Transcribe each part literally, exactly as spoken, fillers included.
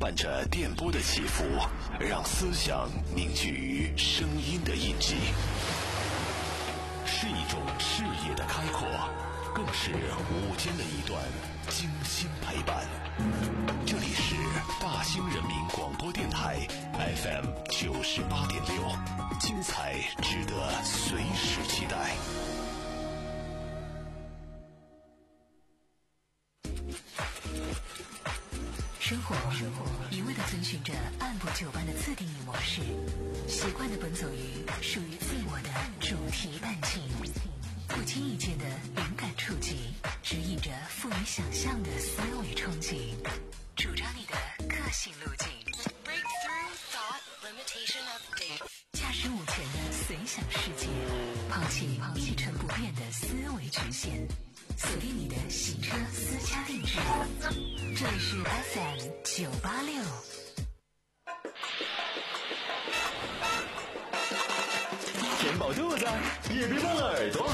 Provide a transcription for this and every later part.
伴着电波的起伏，让思想凝聚于声音的印记，是一种视野的开阔，更是午间的一段精心陪伴。这里是大兴人民广播电台 F M 九十八点六，精彩值得随时期待。 生活一味地遵循着按部就班的自定义模式，习惯地奔走于属于自我的主题弹琴，不经意间的灵感触及，指引着富于想象的思维憧憬，主张你的个性路径。驾驶午前的随想世界，抛弃一成不变的思维局限，锁定你的行车私家定制。这里是 F M 九八六。 填饱肚子，也别忘了耳朵。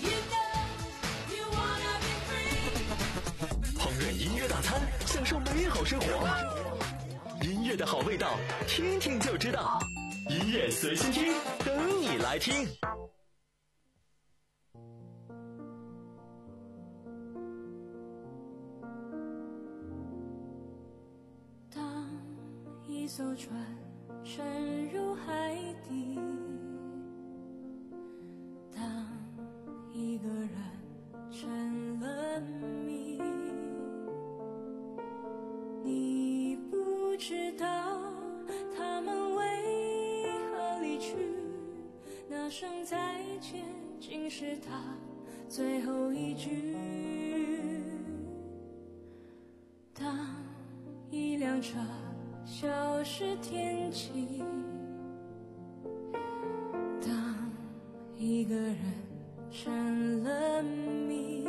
烹饪音乐大餐，享受美好生活。音乐的好味道，听听就知道。音乐随心听，等你来听。 当一艘船沉入海底，当一个人成了谜，你不知道他们为何离去，那声再见竟是他最后一句。当一辆车消失天际，当一个人成了谜，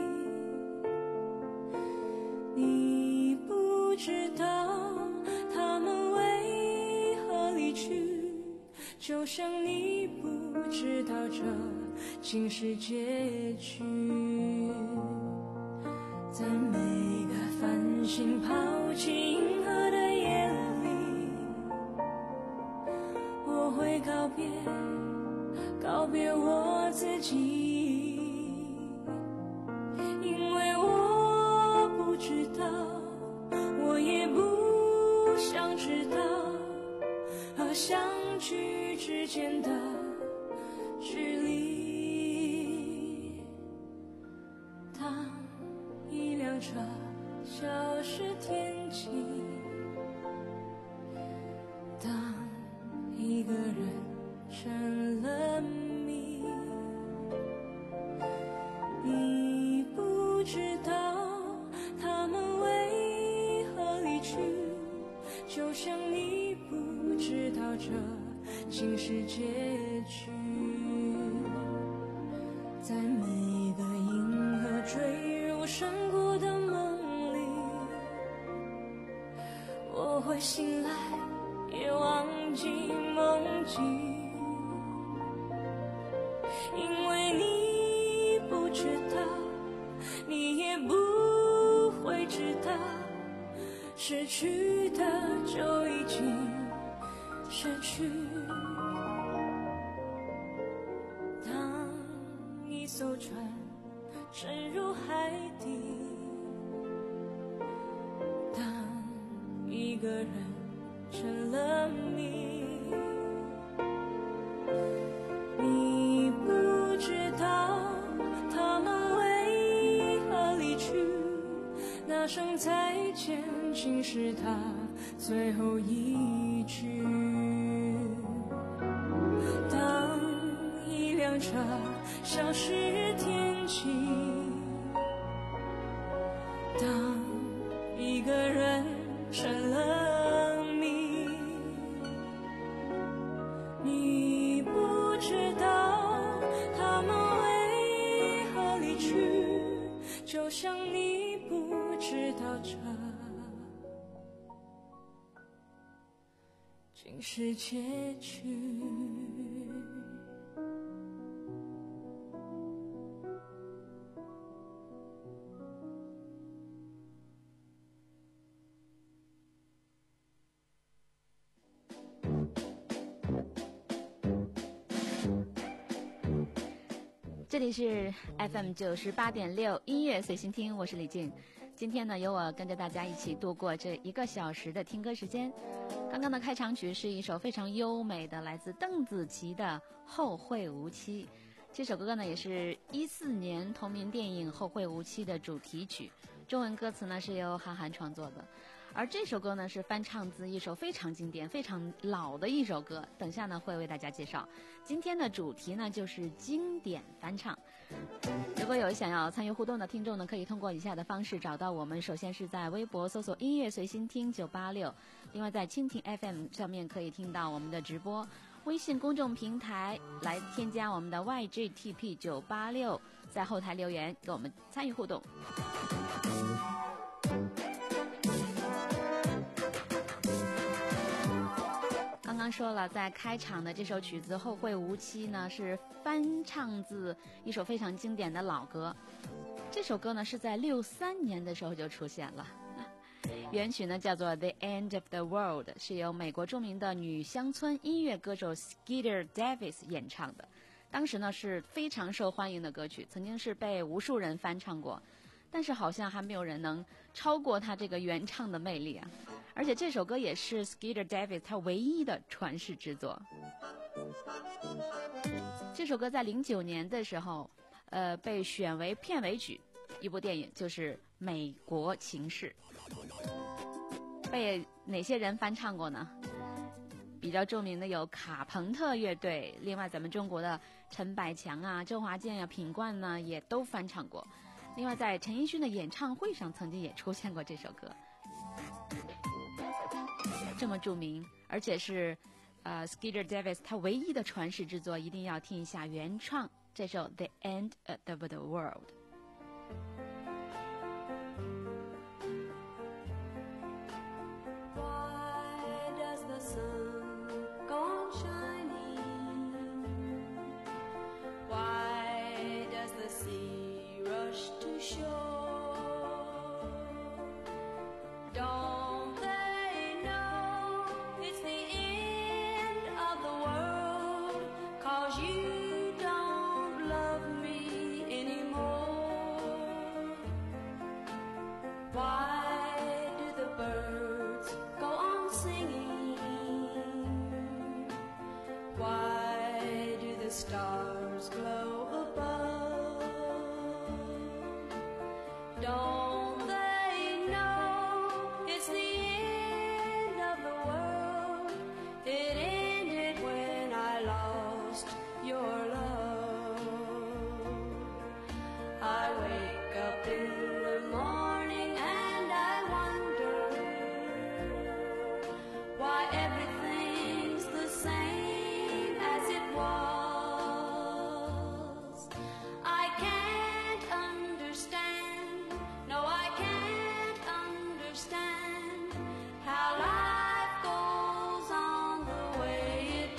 你不知道他们为何离去，就像你不知道这竟是结局。在每个繁星抛弃银河的夜里，我会告别告别我自己，因为我不知道，我也不想知道和相聚之间的距离。当一辆车消失天际，当一个人成了谜，你不知道他们为何离去，就像你不知道这竟是结局。在每个银河坠入山谷的梦里，我会醒来也忘记梦境，因为你不知道，你也不会知道，失去的就已经失去。当一艘船沉入海底，当一个人成了谜，你不知道他们为何离去，那声再见竟是他最后一句。当一辆车消失天际，当一个人成了谜，你不知道他们为何离去，就像你不知道这竟是结局。 这里是 F M 九十八点六音乐随心听，我是李静。今天呢，由我跟着大家一起度过这一个小时的听歌时间。刚刚的开场曲是一首非常优美的来自邓紫棋的《后会无期》。这首歌呢，也是一四年同名电影《后会无期》的主题曲，中文歌词呢是由韩寒创作的。而这首歌呢是翻唱自一首非常经典非常老的一首歌，等下呢会为大家介绍。今天的主题呢就是经典翻唱。如果有想要参与互动的听众呢，可以通过以下的方式找到我们。首先是在微博搜索音乐随心听九八六，另外在蜻蜓 F M 上面可以听到我们的直播，微信公众平台来添加我们的 Y G T P 九八六，在后台留言跟我们参与互动。刚刚说了，在开场的这首曲子《后会无期》呢，是翻唱自一首非常经典的老歌。这首歌呢是在六三年的时候就出现了，原曲呢叫做《The End of the World》，是由美国著名的女乡村音乐歌手 Skeeter Davis 演唱的。当时呢是非常受欢迎的歌曲，曾经是被无数人翻唱过，但是好像还没有人能超过他这个原唱的魅力啊！而且这首歌也是 Skeeter Davis 他唯一的传世之作。这首歌在零九年的时候，呃，被选为片尾曲，一部电影就是《美国情事》。被哪些人翻唱过呢？比较著名的有卡朋特乐队，另外咱们中国的陈百强啊、周华健啊、品冠呢也都翻唱过。另外在陈奕迅的演唱会上曾经也出现过这首歌，这么著名，而且是呃 Skeeter Davis 他唯一的传世之作，一定要听一下原创这首 The End of the World。Why does the sun go on shining? Why does the sea rush to shore? Don't they know it's the end of the world? 'Cause you don't love me anymore. Why do the birds go on singing? Why do the stars glow above? Don't they know it's the end of the world? It ended when I lost your love. I wake up in the morning and I wonder why everything's the same as it was. I can't understand, no I can't understand how life goes on the way it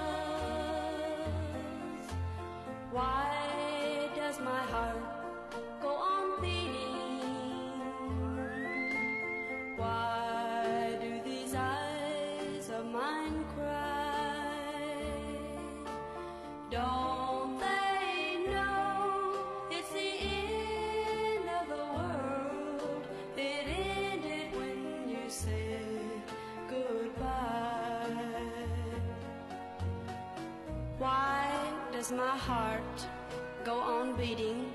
does. Why does my heart go on beating? Why do these eyes of mine cry? Don't they know it's the end of the world? It ended when you said goodbye. Why does my heart go on beating?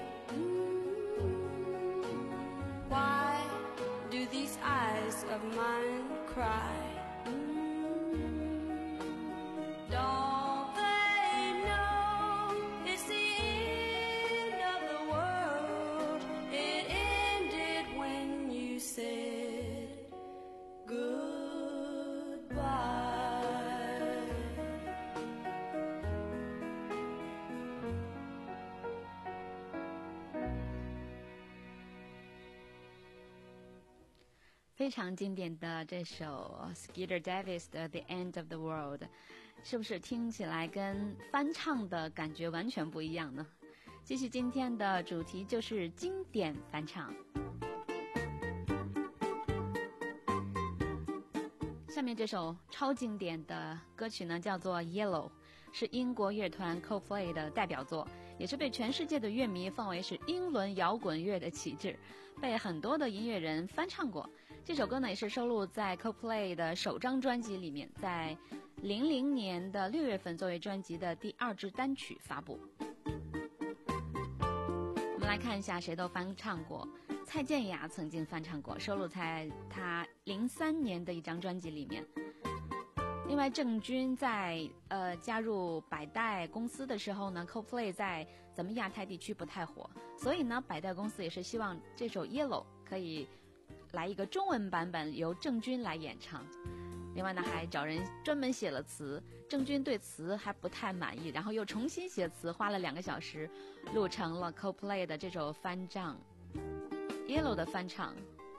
Why do these eyes of mine cry? Don't they know it's the end of the world? It ended when you said goodbye. 非常经典的这首 Skeeter Davis 的 The End of the World， 是不是听起来跟翻唱的感觉完全不一样呢？继续今天的主题就是经典翻唱。下面这首超经典的歌曲呢，叫做 Yellow， 是英国乐团 Coldplay 的代表作， 也是被全世界的乐迷奉为是英伦摇滚乐的旗帜，被很多的音乐人翻唱过。这首歌呢也是收录在 Coldplay 的首张专辑里面，在零零年的六月份作为专辑的第二支单曲发布。我们来看一下谁都翻唱过。蔡健雅曾经翻唱过，收录在她零三年的一张专辑里面。另外，郑钧在呃加入百代公司的时候呢 ，Coldplay 在咱们亚太地区不太火，所以呢，百代公司也是希望这首 Yellow 可以来一个中文版本，由郑钧来演唱。另外呢，还找人专门写了词，郑钧对词还不太满意，然后又重新写词，花了两个小时，录成了 Coldplay 的这首翻唱 Yellow 的翻唱。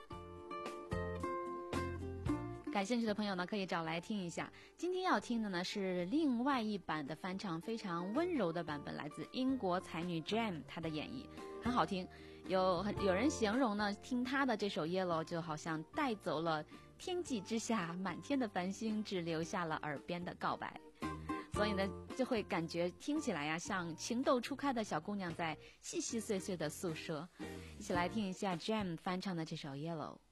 感兴趣的朋友呢，可以找来听一下。今天要听的呢是另外一版的翻唱，非常温柔的版本，来自英国才女 Jam 她的演绎，很好听。有有人形容呢，听她的这首 Yellow 就好像带走了天际之下满天的繁星，只留下了耳边的告白。所以呢，就会感觉听起来呀、啊，像情窦初开的小姑娘在细细碎碎的诉说。一起来听一下 Jam 翻唱的这首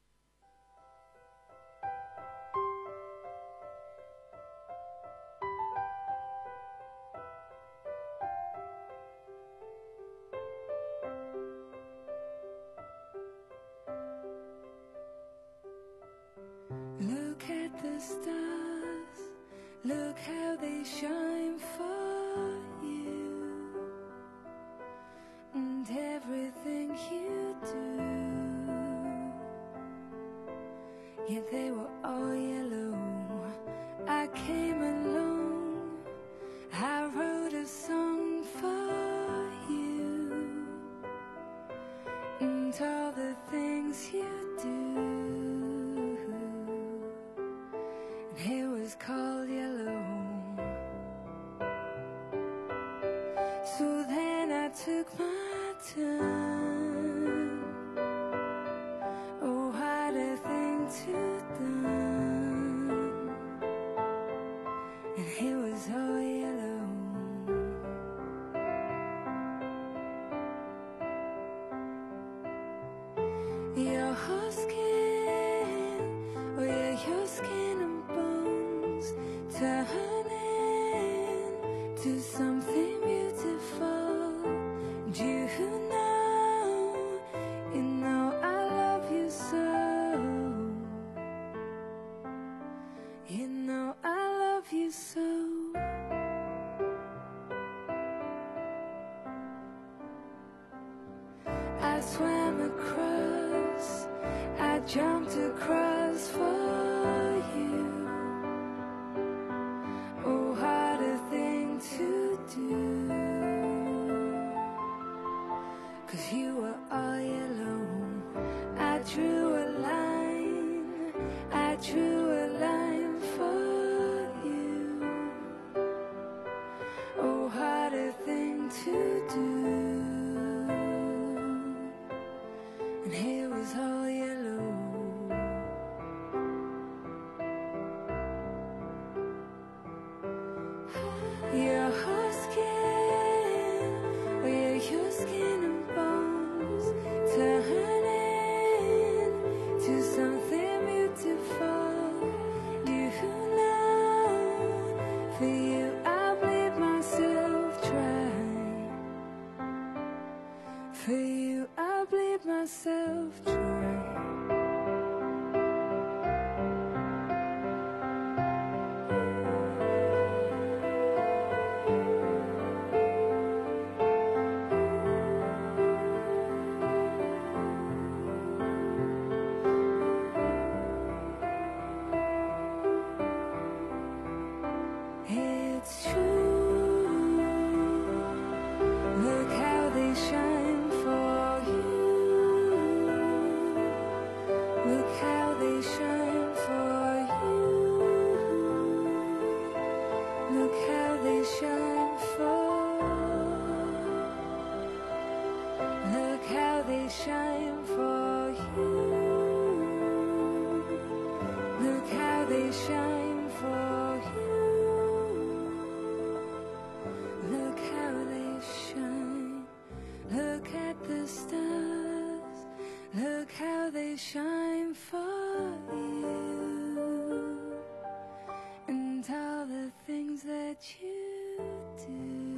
Yellow。Look at the stars, look how they shine for you, and everything you do, yeah, they were all yellow. I came along, I wrote a song for you, and all the things you do.It was called Yellow. So then I took my turn. Oh, what a thing to do. And it was all yellow. Your skin, oh yeah, your skin.Turning to something beautiful. And you know, you know I love you so. You know I love you so. I swam across, I jumped across for you.Oh, what a thing to do, 'cause you were all yellow. I drew a line, I drew a line for you. Oh, what a thing to do, and it was all yellow.Your skin, oh yeah, your skin and bones, turning to something beautiful. You know, for you I bleed myself dry. For you I bleed myself dry.It's true. Look how they shine for you. Look how they shine for you. Look how they shine for. Look how they shine for you. Look how they shine for you.Look how they shine. you and all the things that you do.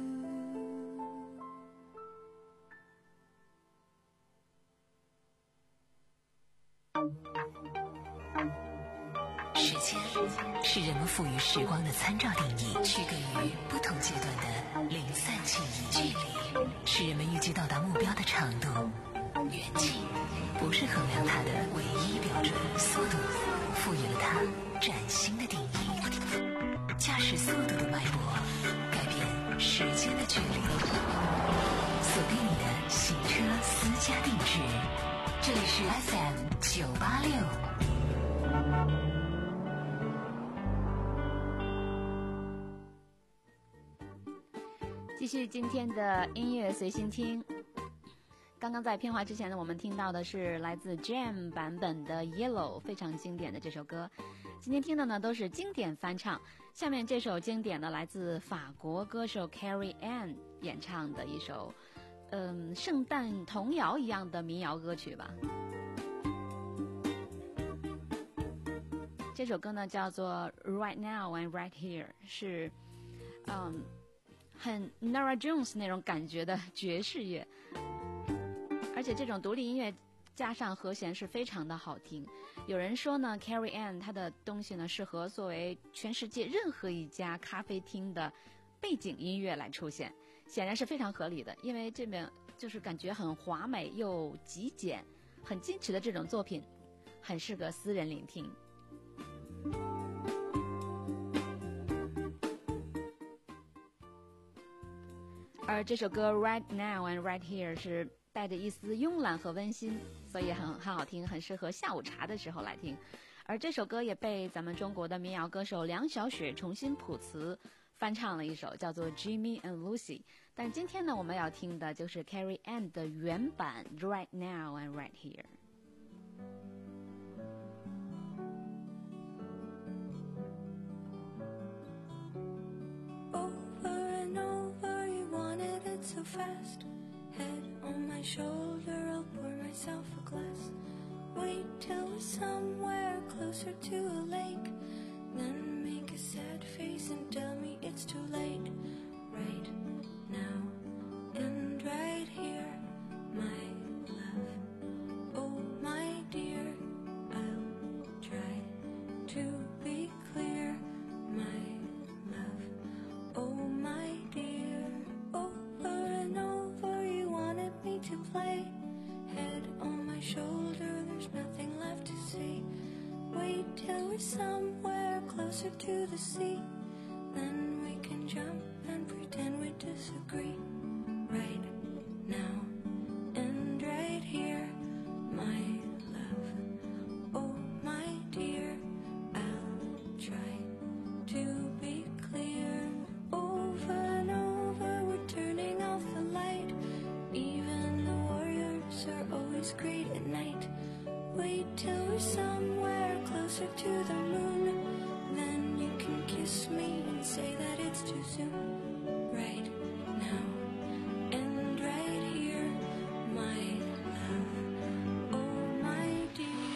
时间是人们赋予时光的参照定义，区隔于不同阶段的零散记忆。距离是人们预计到达目标的长度，远近不是衡量它的唯一标准。速度赋予了它崭新的定义，驾驶速度的脉搏改变时间的距离。锁定你的行车私家定制，这里是 F M 九八六。 继续今天的音乐随心听。刚刚在片花之前呢，我们听到的是来自 Jam 版本的 Yellow， 非常经典的这首歌。今天听的呢都是经典翻唱。下面这首经典的来自法国歌手 Carrie Ann 演唱的一首嗯，圣诞童谣一样的民谣歌曲吧。这首歌呢叫做 Right Now and Right Here， 是嗯很 Nora Jones 那种感觉的爵士乐，而且这种独立音乐加上和弦是非常的好听。有人说呢 Carrie Ann 她的东西呢适合作为全世界任何一家咖啡厅的背景音乐来出现，显然是非常合理的，因为这边就是感觉很华美又极简很矜持的这种作品很适合私人聆听。而这首歌 Right Now and Right Here 是带着一丝慵懒和温馨，所以很很好听，很适合下午茶的时候来听。而这首歌也被咱们中国的民谣歌手梁晓雪重新谱词翻唱了一首，叫做 Jimmy and Lucy。 但今天呢我们要听的就是 Carrie Ann 的原版 Right Now and Right Here。 So fast, head on my shoulder, I'll pour myself a glass. Wait till we're somewhere closer to a lake, then make a sad face and tell me it's too late. Right now and right here, my love. Oh my dear, I'll try to be clear, my love. Oh my dear, over and over you wanted me to play. Head on my shoulder, there's nothing left to see. Wait till we're somewhere closer to the sea, then we can jump and pretend we disagree. Right now and right here, my love. Oh my dear, I'll try to be clear. Over and over we're turning off the light, even the warriors are always great at night. Wait till we're somewhere closer to the moon, then you can kiss me and say that it's too soon. Right now and right here, my love. Oh my dear.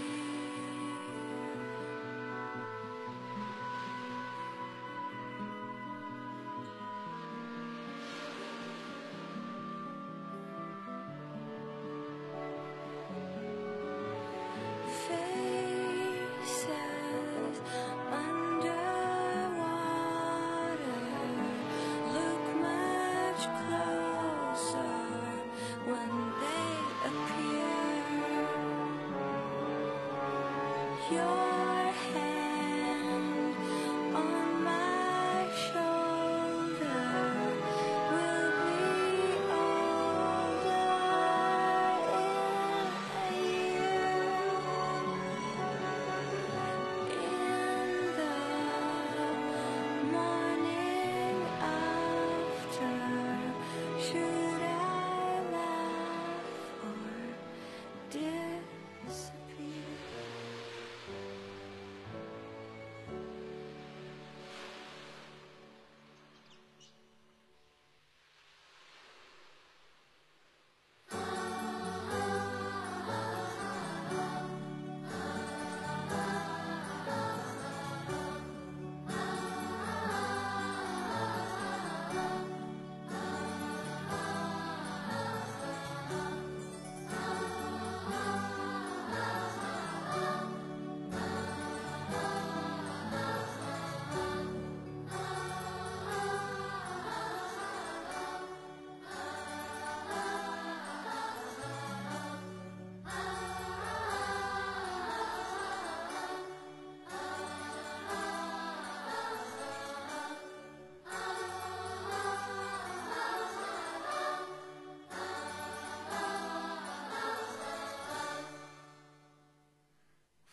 Faces underwater look much closer when they appear. Your hand on my shoulder will be older in a year. In the morning after, should I laugh or disappear?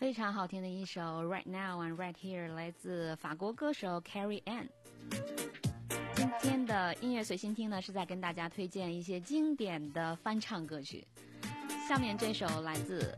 非常好听的一首 Right Now and Right Here 来自法国歌手 Carrie Ann。 今天的音乐随心听呢，是在跟大家推荐一些经典的翻唱歌曲。下面这首来自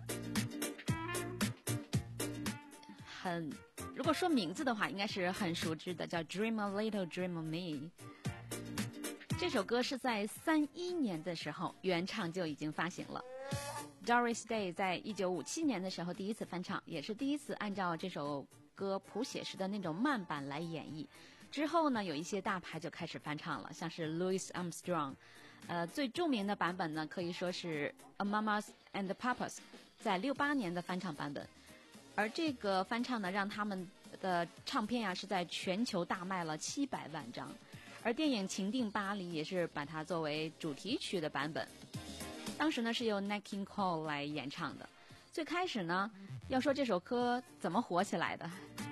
很，如果说名字的话应该是很熟知的，叫 Dream a Little Dream of Me。 这首歌是在三一年的时候原唱就已经发行了， Doris Day 在一九五七年的时候第一次翻唱，也是第一次按照这首歌谱写时的那种慢版来演绎。之后呢，有一些大牌就开始翻唱了，像是 Louis Armstrong， 呃，最著名的版本呢，可以说是 A Mamas and Papas 在六八年的翻唱版本。而这个翻唱呢，让他们的唱片呀、啊、是在全球大卖了七百万张。而电影《情定巴黎》也是把它作为主题曲的版本，当时呢是由 Nat King Cole 来演唱的。最开始呢，要说这首歌怎么火起来的，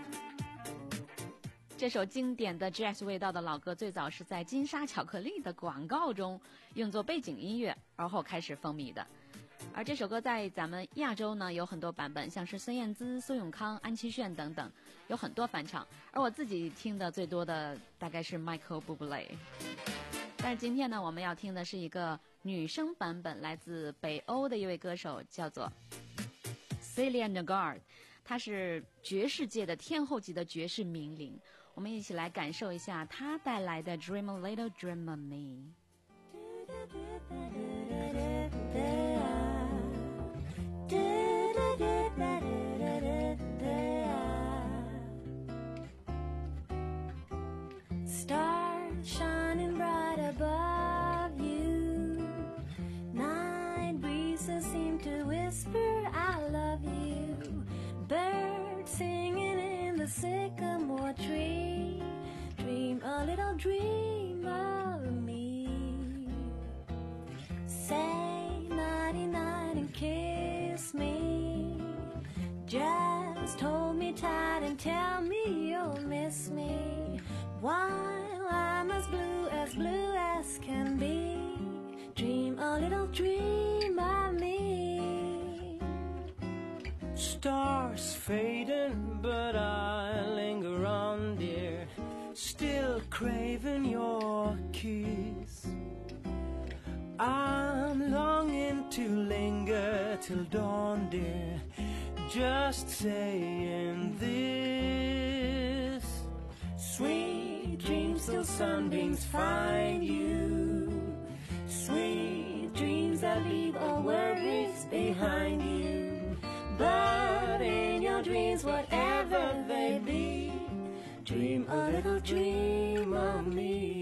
这首经典的 jazz 味道的老歌，最早是在金沙巧克力的广告中用作背景音乐，而后开始风靡的。而这首歌在咱们亚洲呢有很多版本，像是孙燕姿、苏永康、安七炫等等，有很多翻唱。而我自己听的最多的大概是 Michael Bublé。但是今天呢，我们要听的是一个女生版本，来自北欧的一位歌手，叫做 Celia Nagard， 她是爵士界的天后级的爵士名伶。我们一起来感受一下她带来的 Dream a Little Dream of Me。 Stars shining bright above you, night breezes seem to whisper I love you, birds singing in the sycamore tree, dream a little dream of me, say nighty night and kiss me, just hold me tight and tell me you'll miss me, while I'm as blue as blue as can be, dream a little dream of me. Stars fading, but I linger on, dear, still craving your kiss. I'm longing to linger till dawn, dear, just saying this. Sweet dreams till sunbeams find you, sweet dreams that leave all worries behind you, but in your dreams whatever they be, dream a little dream of me.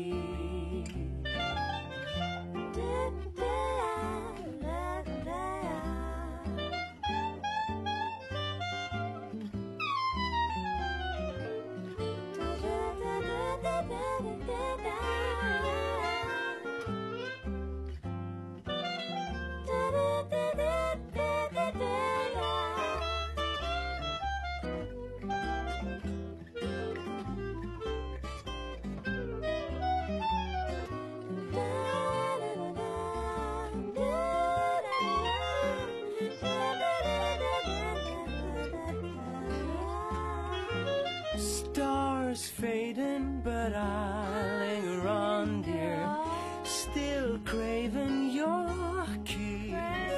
Fading, but I linger on, dear, still craving your kiss.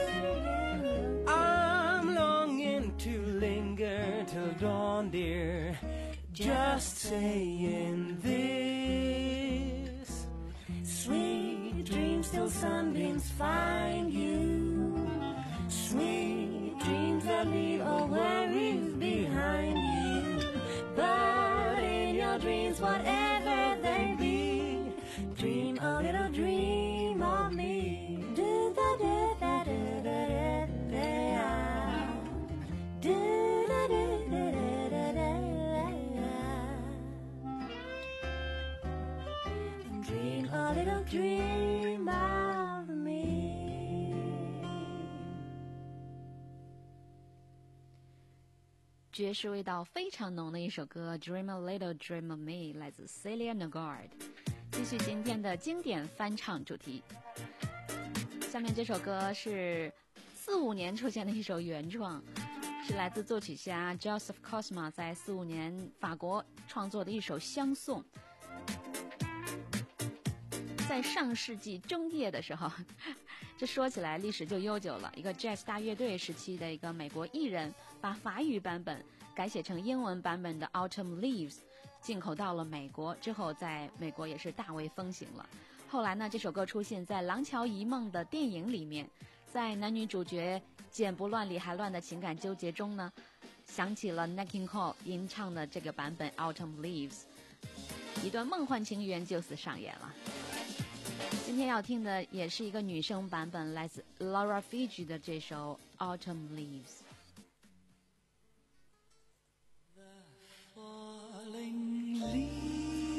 I'm longing to linger till dawn, dear, just saying this. Sweet dreams till sunbeams find you, sweet dreams that leave all worries behind you, but in your dreams whatever they be, dream a little dream of me. Do da da da da da da da, do da da da da da da, dream a little dream of me. 爵士味道非常浓的一首歌 Dream a Little Dream of Me 来自 Celia Nagard。 继续今天的经典翻唱主题，下面这首歌是四五年出现的一首原创， 是来自作曲家 Joseph Cosma 在四五年法国创作的一首乡颂。在上世纪中叶的时候，这说起来历史就悠久了，一个 Jazz 大乐队时期的一个美国艺人把法语版本改写成英文版本的 Autumn Leaves 进口到了美国之后，在美国也是大为风行了。后来呢，这首歌出现在《廊桥遗梦》的电影里面，在男女主角剪不乱理还乱的情感纠结中呢，想起了 Nat King Cole 吟唱的这个版本 Autumn Leaves， 一段梦幻情缘就此上演了。今天要听的也是一个女生版本，来自 Laura Fiji 的这首 Autumn Leaves。 The falling leaves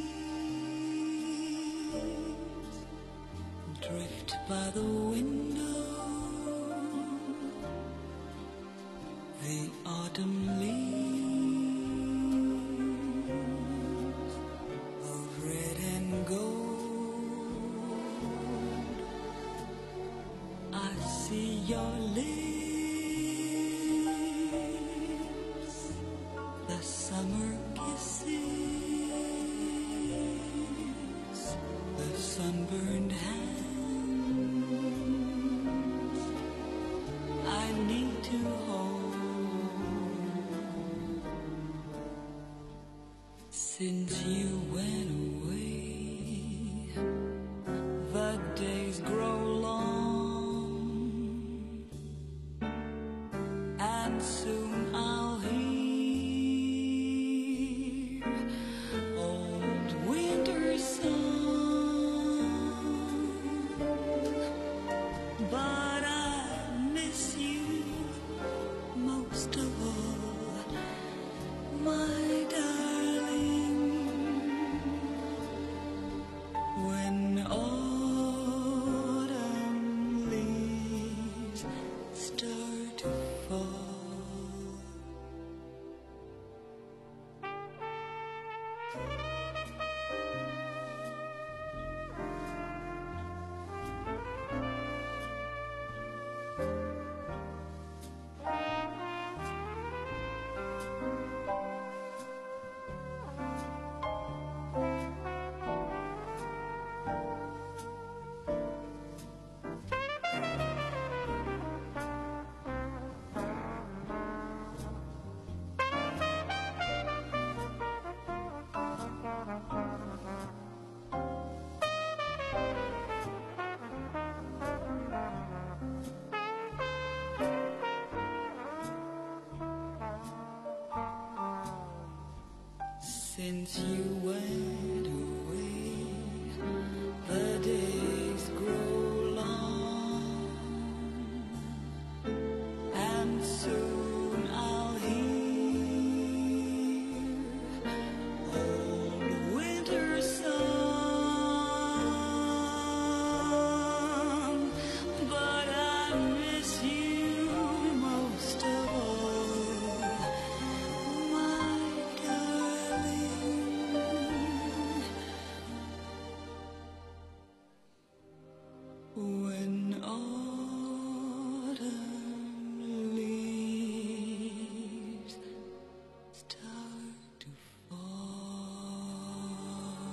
drift by the window, the autumn leaves of red and gold. I see your lips, the summer kisses, the sunburned hands I need to hold. Since you went away, the days grow long, and soon I'll hear old winter's song. But I miss you most of all, my darling. When autumn leaves start to fall. Since you went away, the days grow long, and soon I'll hear old winter's song. But I miss you most of all, my when autumn leaves start to fall.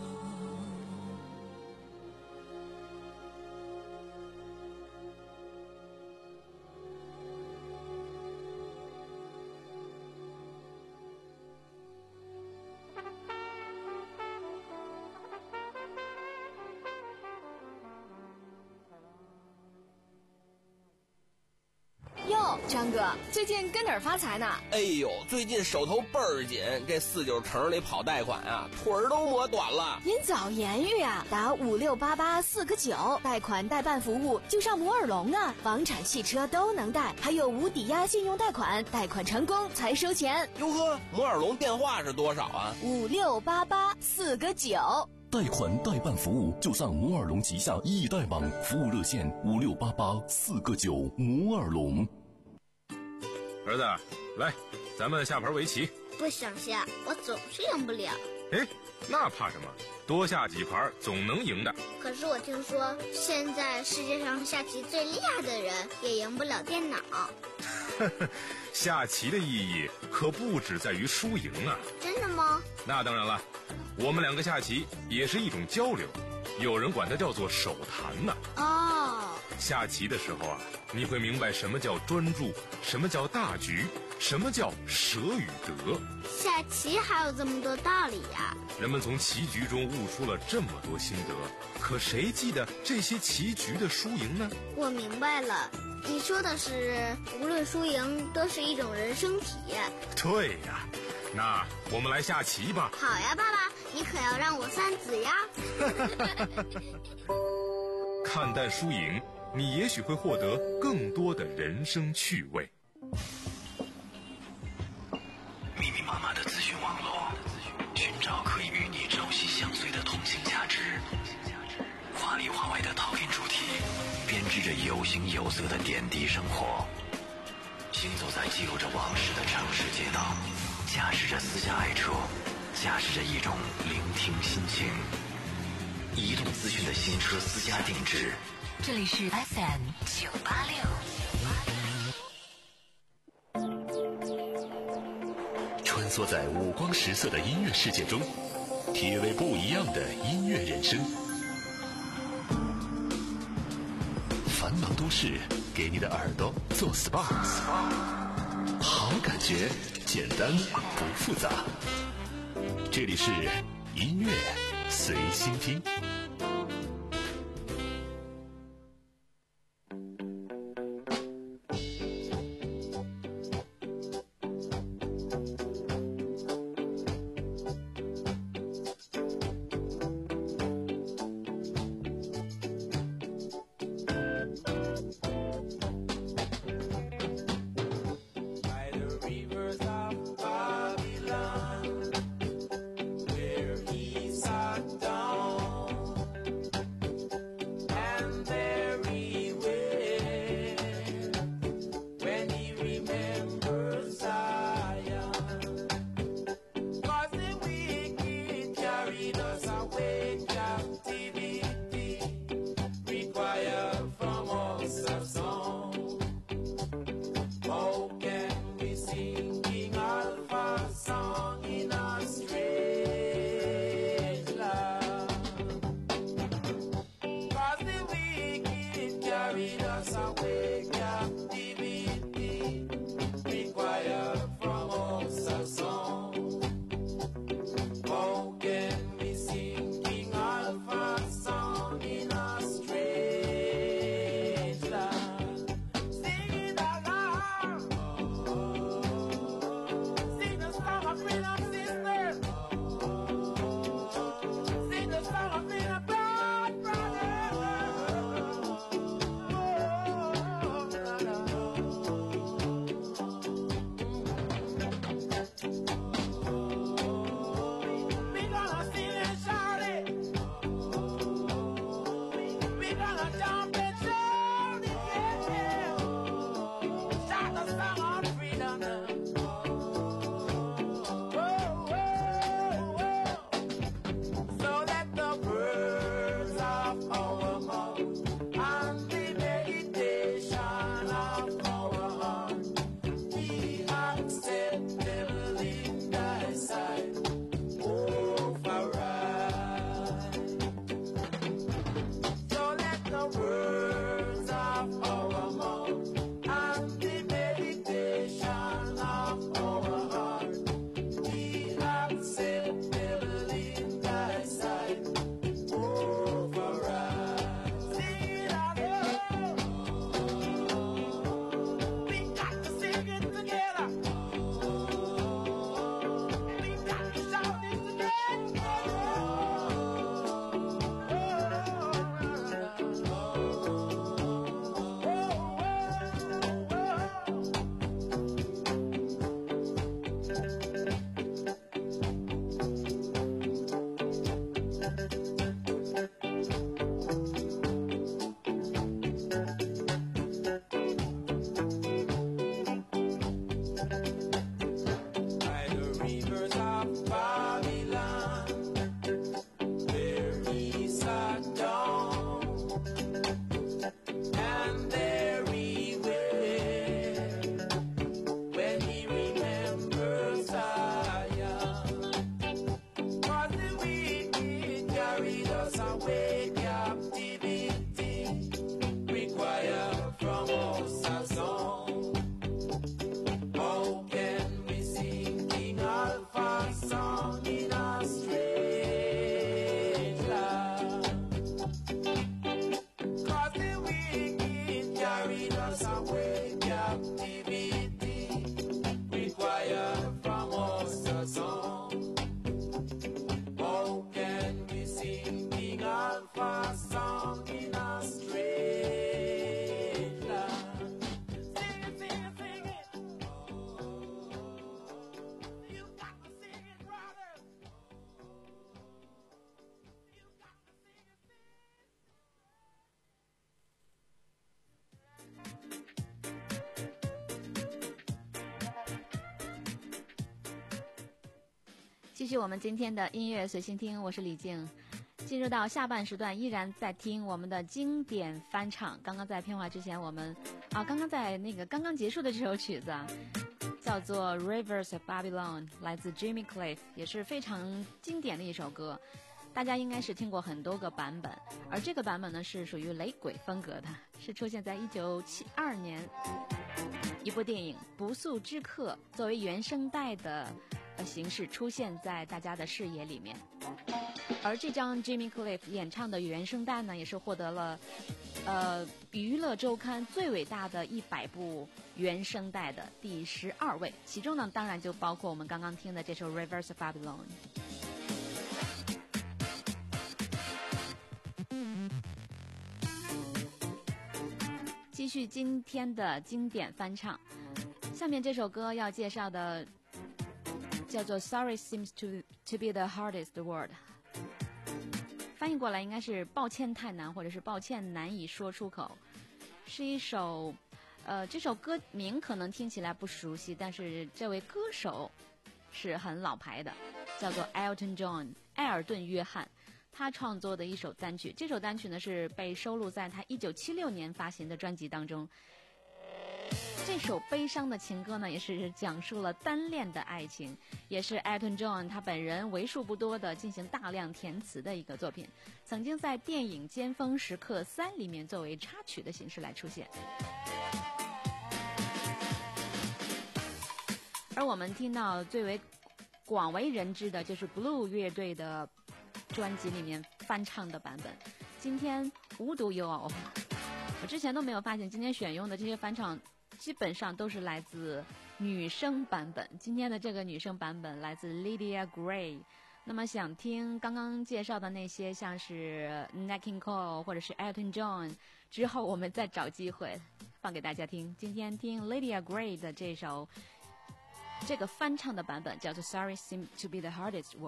哟，张哥，最近跟哪儿发财呢？ 哎呦，最近手头倍儿紧，这四九城里跑贷款啊，腿儿都磨短了。 您早言语啊，打五六八八四个九，贷款代办服务就上摩尔龙啊，房产、汽车都能贷，还有无抵押信用贷款，贷款成功才收钱。 哟呵，摩尔龙电话是多少啊？ 五六八八四个九。 贷款代办服务就上摩尔龙旗下易贷网，服务热线五六八八四个九。摩尔龙。 儿子，来，咱们下盘围棋。 不想下，我总是赢不了。 哎，那怕什么？多下几盘总能赢的。 可是我听说，现在世界上下棋最厉害的人也赢不了电脑。 下棋的意义可不只在于输赢啊！ 真的吗？ 那当然了，我们两个下棋也是一种交流，有人管它叫做手谈呢、 啊。哦。 下棋的时候啊，你会明白什么叫专注，什么叫大局，什么叫舍与得。 下棋还有这么多道理呀、啊！ 人们从棋局中悟出了这么多心得，可谁记得这些棋局的输赢呢？ 我明白了，你说的是无论输赢都是一种人生体验。 对呀，那我们来下棋吧。 好呀，爸爸，你可要让我三子呀。 看淡输赢，你也许会获得更多的人生趣味。 密密麻麻的资讯网络，寻找可以与你朝夕相随的通信价值。华里华外的讨论主题，编织着有形有色的点滴生活。行走在记录着往事的城市街道，驾驶着私家爱车，驾驶着一种聆听心情。移动资讯的新车私家定制。 这里是 F M 九八六。 穿梭在五光十色的音乐世界中，体味不一样的音乐人生。繁忙都市给你的耳朵做 S P A， 好感觉，简单不复杂。这里是音乐随心听。 继续我们今天的音乐随心听，我是李静。进入到下半时段，依然在听我们的经典翻唱。刚刚在片花之前，我们啊，刚刚在那个刚刚结束的这首曲子啊，叫做《Rivers of Babylon》，来自 Jimmy Cliff， 也是非常经典的一首歌。大家应该是听过很多个版本，而这个版本呢是属于雷鬼风格的，是出现在一九七二年一部电影《不速之客》作为原声带的呃形式出现在大家的视野里面。而这张 Jimmy Cliff 演唱的原声带呢，也是获得了呃娱乐周刊最伟大的一百部原声带的第十二位，其中呢当然就包括我们刚刚听的这首 Rivers of Babylon。继续今天的经典翻唱，下面这首歌要介绍的叫做 Sorry seems to to be the hardest word， 翻译过来应该是抱歉太难，或者是抱歉难以说出口。是一首呃这首歌名可能听起来不熟悉，但是这位歌手是很老牌的，叫做 Elton John 埃尔顿约翰。他创作的一首单曲，这首单曲呢是被收录在他一九七六年发行的专辑当中。这首悲伤的情歌呢，也是讲述了单恋的爱情，也是 Elton John 他本人为数不多的进行大量填词的一个作品，曾经在电影《尖峰时刻三》里面作为插曲的形式来出现。而我们听到最为广为人知的就是 Blue 乐队的专辑里面翻唱的版本。今天无独有偶，我之前都没有发现，今天选用的这些翻唱基本上都是来自女生版本。今天的这个女生版本来自 Lydia Gray。 那么想听刚刚介绍的那些像是 Nat King Cole 或者是 Elton John 之后，我们再找机会放给大家听。今天听 Lydia Gray 的这首这个翻唱的版本，叫做 Sorry seems to be the hardest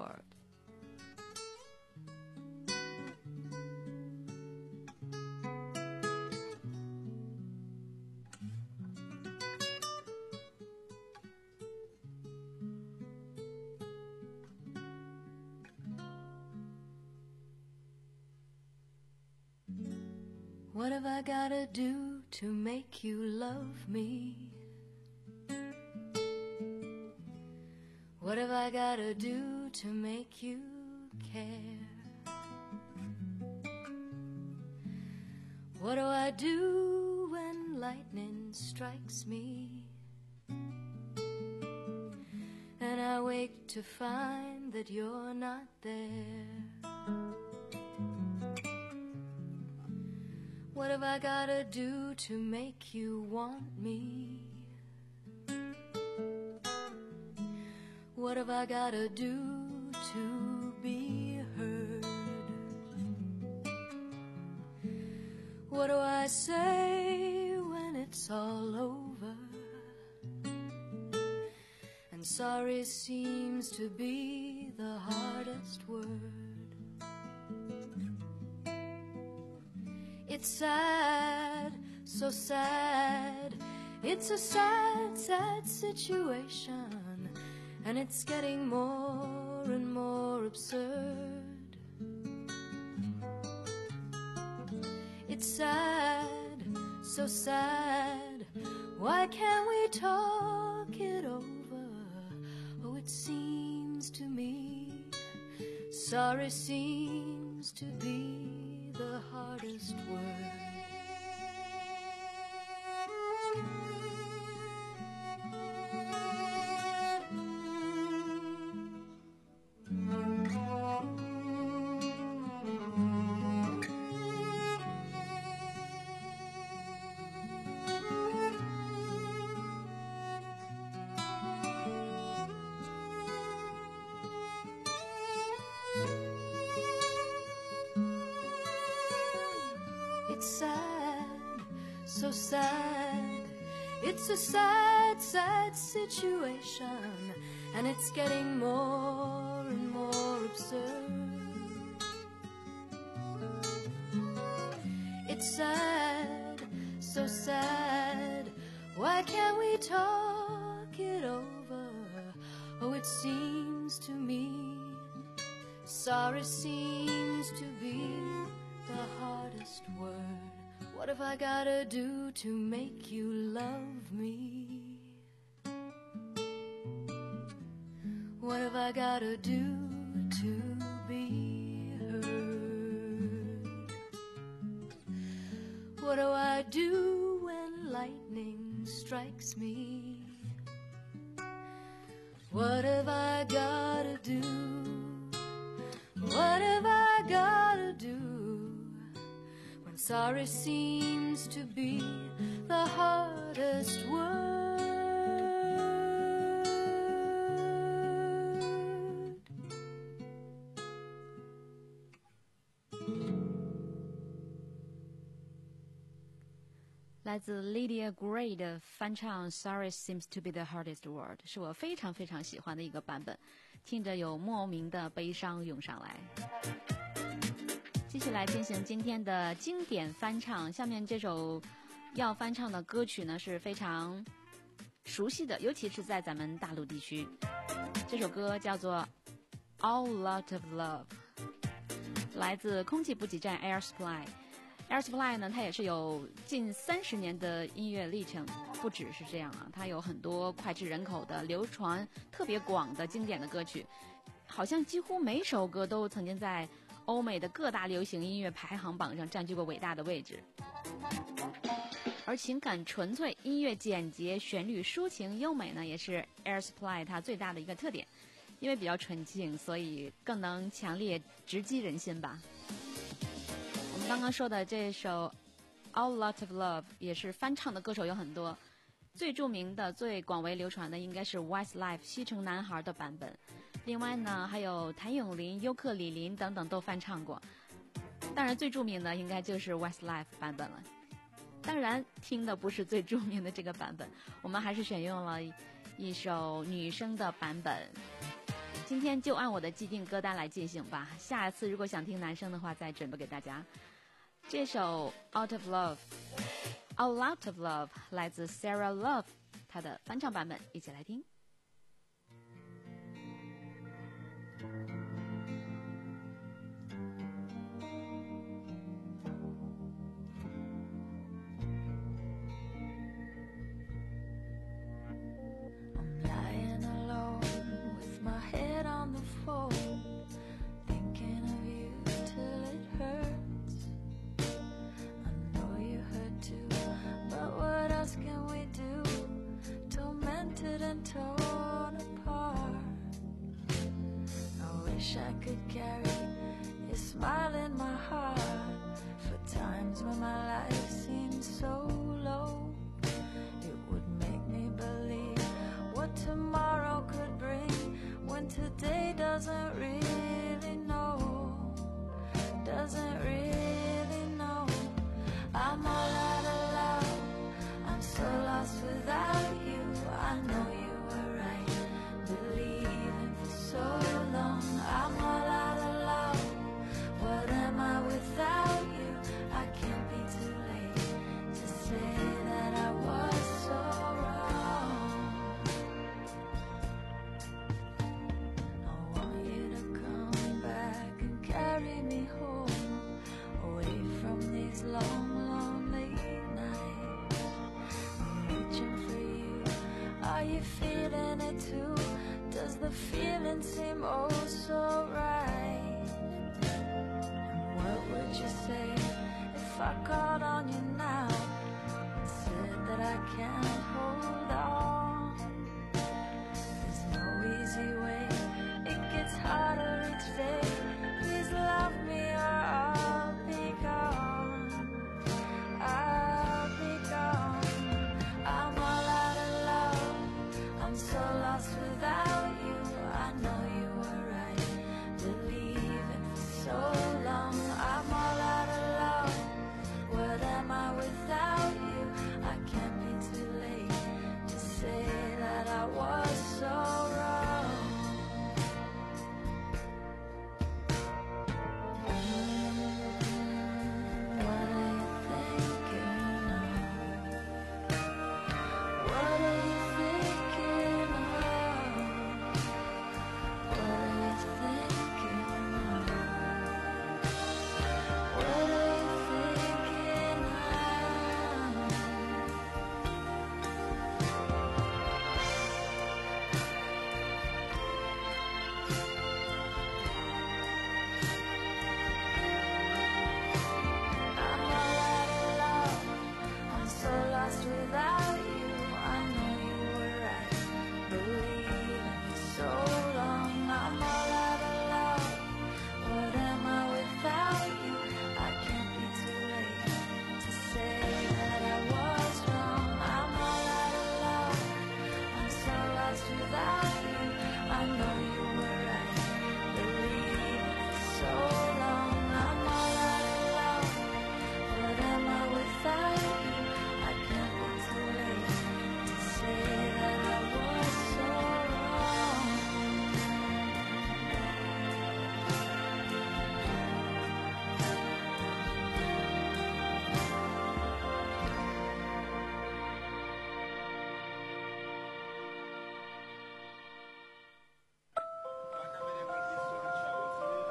word。What have I gotta do to make you love me? What have I gotta do to make you care? What do I do when lightning strikes me and I wake to find that you're not there? What have I gotta do to make you want me? What have I gotta do to be heard? What do I say when it's all over and sorry seems to be the hardest word? It's sad, so sad. It's a sad, sad situation, and it's getting more and more absurd. It's sad, so sad. Why can't we talk it over? Oh, it seems to me sorry seems to be the hardest word. It's sad, so sad. It's a sad, sad situation, and it's getting more and more absurd. It's sad, so sad. Why can't we talk it over? Oh, it seems to me sorry seems to be the hardest word. What have I gotta do to make you love me? What have I gotta do to be heard? What do I do when lightning strikes me? What have I gotta do? What have I gotta do when sorry seems to be the hardest word? 来自 Lydia Gray 的翻唱 Sorry Seems to be the Hardest Word 是我非常非常喜欢的一个版本，听着有莫名的悲伤涌上来。继续来进行今天的经典翻唱，下面这首要翻唱的歌曲呢是非常熟悉的，尤其是在咱们大陆地区。这首歌叫做 All Lot of Love， 来自空气补给站 Air Supply。Air Supply 呢，它也是有近三十年的音乐历程，不只是这样啊，它有很多脍炙人口的、流传特别广的经典的歌曲，好像几乎每首歌都曾经在欧美的各大流行音乐排行榜上占据过伟大的位置。而情感纯粹、音乐简洁、旋律抒情优美呢，也是 Air Supply 它最大的一个特点，因为比较纯净，所以更能强烈直击人心吧。刚刚说的这首 All Lot of Love 也是翻唱的歌手有很多，最著名的最广为流传的应该是 Westlife 西城男孩的版本，另外呢还有谭咏麟、尤克里林等等都翻唱过，当然最著名的应该就是 Westlife 版本了。当然听的不是最著名的这个版本，我们还是选用了一首女生的版本。今天就按我的既定歌单来进行吧，下一次如果想听男生的话再准备给大家。这首 Out of Love A Lot of Love 来自 Sarah Love 她的翻唱版本，一起来听。 I'm lying alone with my head on the phone, thinking of you till it hurts.But what else can we do? Tormented and torn apart. I wish I could carry your smile in my heart for times when my life seemed so low. It would make me believe what tomorrow could bring when today doesn't really know, doesn't really know. I'm all out of love, so lost without you. I know you were right, believing for so long. I'm all out of love, what am I without you? I can't be too late to say that I was so wrong. I want you to come back and carry me home, away from these long Are you feeling it too? Does the feeling seem oh so right? And what would you say if I called on you now and said that I can't hold on? There's no easy way, it gets harder each day. Please love me or I'll be gone, I'll be gone. I'm all out of love, I'm so lost without you. I know you were right, believing for so long. I'm all out of love, what am I without you? I can't be too late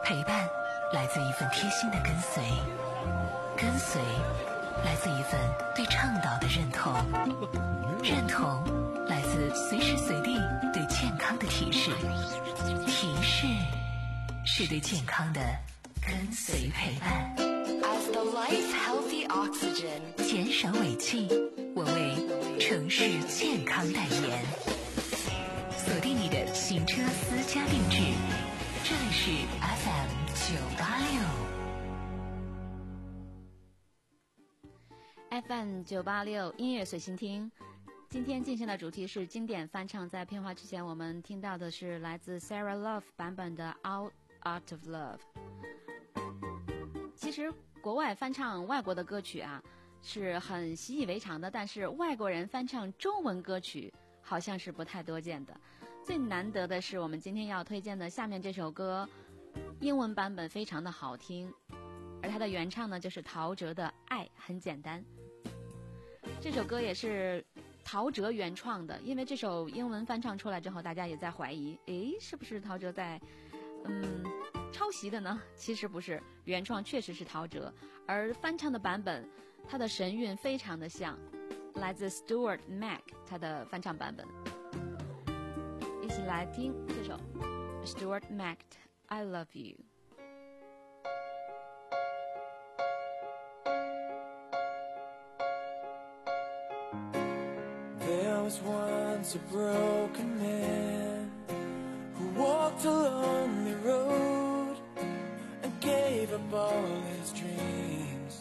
陪伴来自一份贴心的跟随，跟随来自一份对倡导的认同，认同来自随时随地对健康的提示，提示是对健康的跟随陪伴。 As the life healthy oxygen， 减少尾气，我为城市健康代言。锁定你的行车私家定制，这里是 F M 九八六。 F M 九八六音乐随心听，今天进行的主题是经典翻唱。在片花之前，我们听到的是来自 Sarah Love 版本的 Out Out of Love。其实国外翻唱外国的歌曲啊，是很习以为常的，但是外国人翻唱中文歌曲好像是不太多见的。最难得的是我们今天要推荐的下面这首歌，英文版本非常的好听，而它的原唱呢就是陶喆的《爱很简单》。这首歌也是陶喆原创的，因为这首英文翻唱出来之后，大家也在怀疑，诶，是不是陶喆在嗯抄袭的呢？其实不是，原创确实是陶喆，而翻唱的版本它的神韵非常的像，来自 Stuart Mac 他的翻唱版本。一起来听这首 Stuart Mac I Love You。 There was once a broken man who walked a lonely road and gave up all his dreams.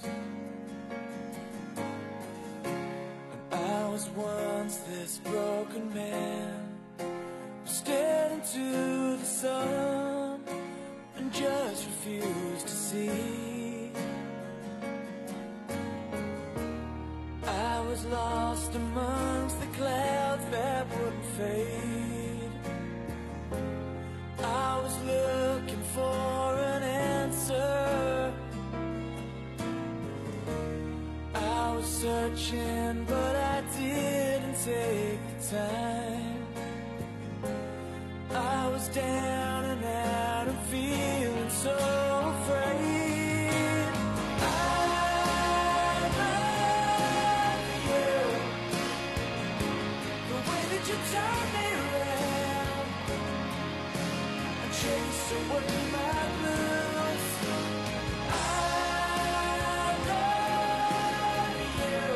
And I was once this broken man who stared into the sun and just refused to see. I was lost amongst the clouds that wouldn't fade. I was looking for an answer. I was searching, but I didn't take the time. I was down and out and feeling so afraid. You turn me around and chase away my blues. I love you.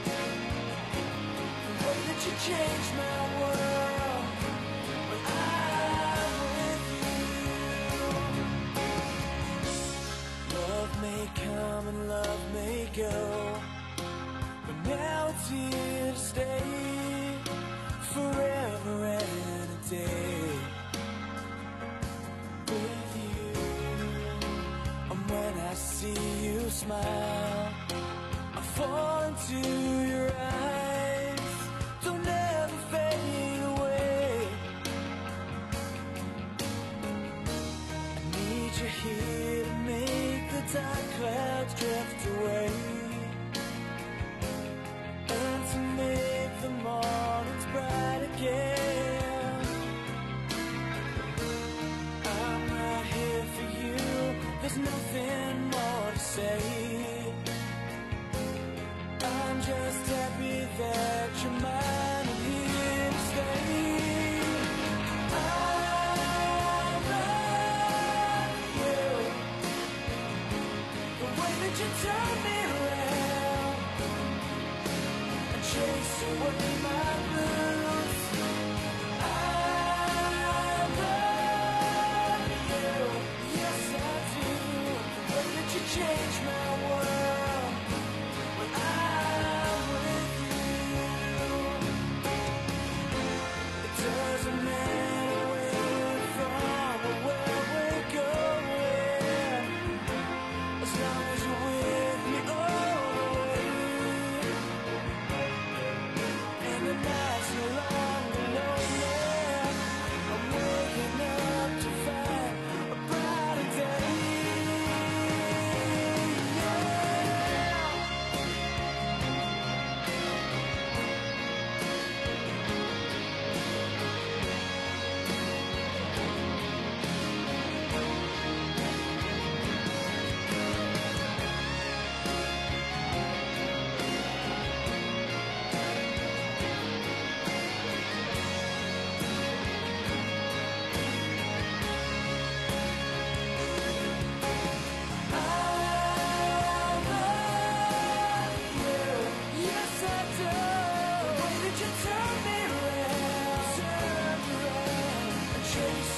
The way that you changed my world when I'm with you. Love may come and love may go, but now it's here to stay. Forever and a day with you.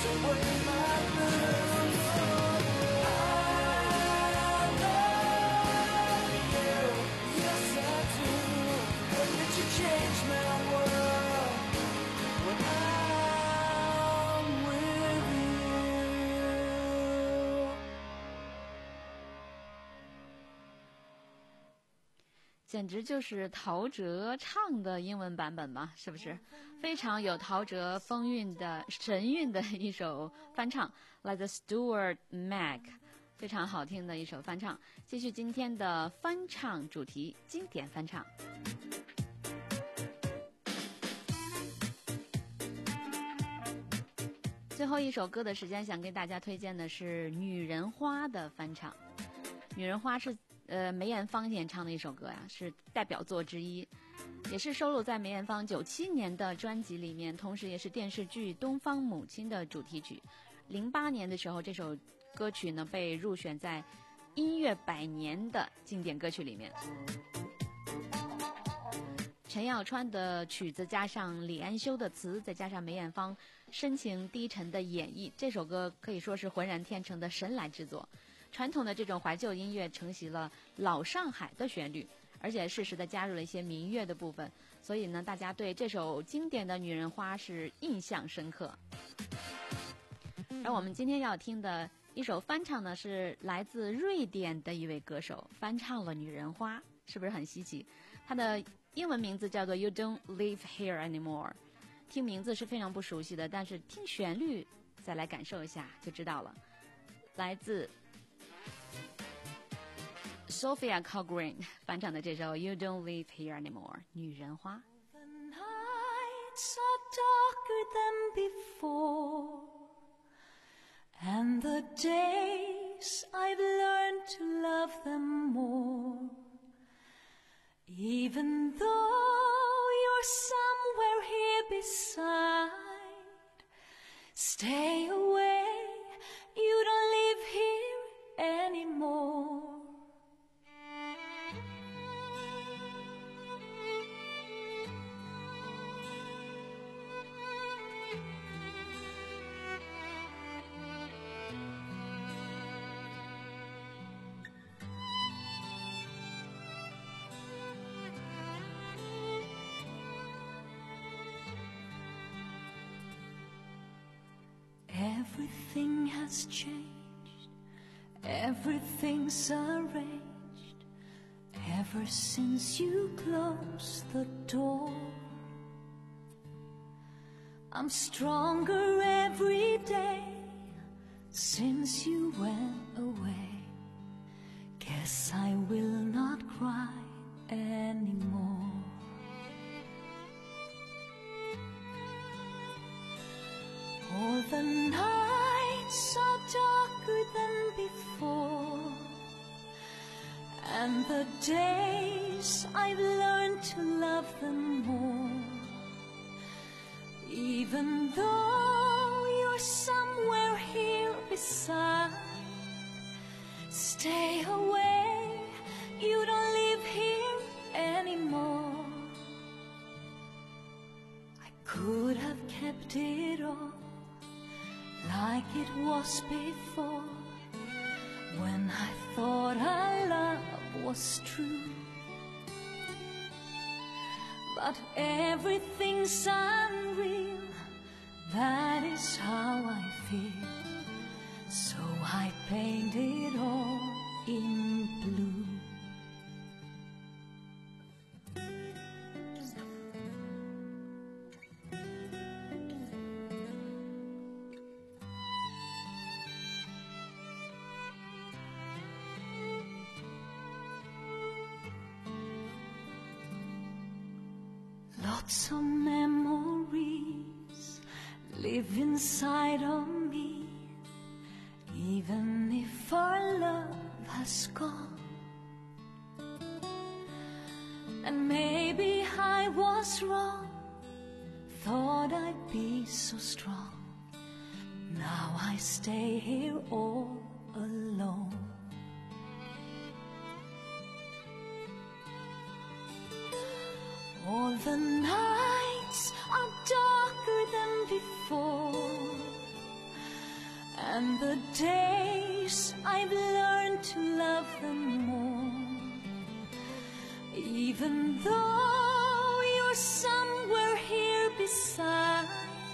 wash away my blues. I love you, yes I do. When did you change my world? When I'm with you. 简直就是陶喆唱的英文版本嘛，是不是？非常有陶喆风韵的神韵的一首翻唱，来自 Stuart Mac， 非常好听的一首翻唱。继续今天的翻唱主题，经典翻唱。最后一首歌的时间，想给大家推荐的是《女人花》的翻唱。《女人花》是呃梅艳芳演唱的一首歌呀，是代表作之一，也是收录在梅艳芳九七年的专辑里面，同时也是电视剧《东方母亲》的主题曲。零八年的时候，这首歌曲呢被入选在音乐百年的经典歌曲里面。陈耀川的曲子加上李安修的词，再加上梅艳芳深情低沉的演绎，这首歌可以说是浑然天成的神来之作。传统的这种怀旧音乐承袭了老上海的旋律，而且适时的加入了一些民乐的部分，所以呢，大家对这首经典的《女人花》是印象深刻。而我们今天要听的一首翻唱呢，是来自瑞典的一位歌手翻唱了《女人花》，是不是很稀奇？他的英文名字叫做 You Don't Live Here Anymore， 听名字是非常不熟悉的，但是听旋律再来感受一下就知道了。来自Sophia Cochrane 翻唱的这首 You Don't Live Here Anymore 女人花。 The nights are darker than before, and the days I've learned to love them more. Even though you're somewhere here beside, stay away, you don't live here anymore. Everything has changed, everything's arranged, ever since you closed the door. I'm stronger every day since you went away. Guess I will not cry anymore. All the nights are darker than before, and the days I've learned to love them more. Even though you're somewhere here beside, stay away, you don't live here anymore. I could have kept it all like it was before, when I thought our love was true. But everything's unreal, that is how I feel. So I paint it all in blue. Lots of memories live inside of me, even if our love has gone. And maybe I was wrong, thought I'd be so strong. Now I stay here all alone. All the nights are darker than before, And the days I've learned to love them more. Even though you're somewhere here beside,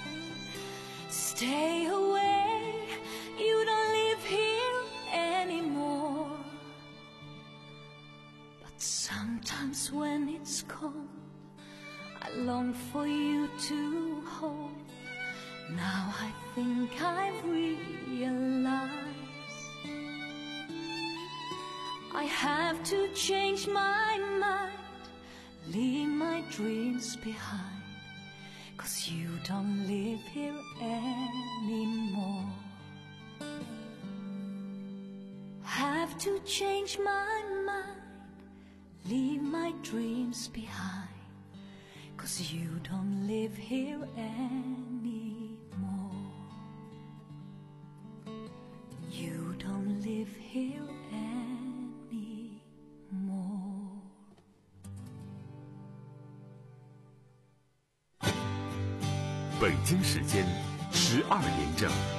stay away, you don't live here anymore. But sometimes when it's cold, I long for you to hold. Now I think I've realized I have to change my mind, leave my dreams behind, 'cause you don't live here anymore. Have to change my mind, leave my dreams behind, 'cause you don't live here anymore. You don't live here anymore. 北京时间十二点整。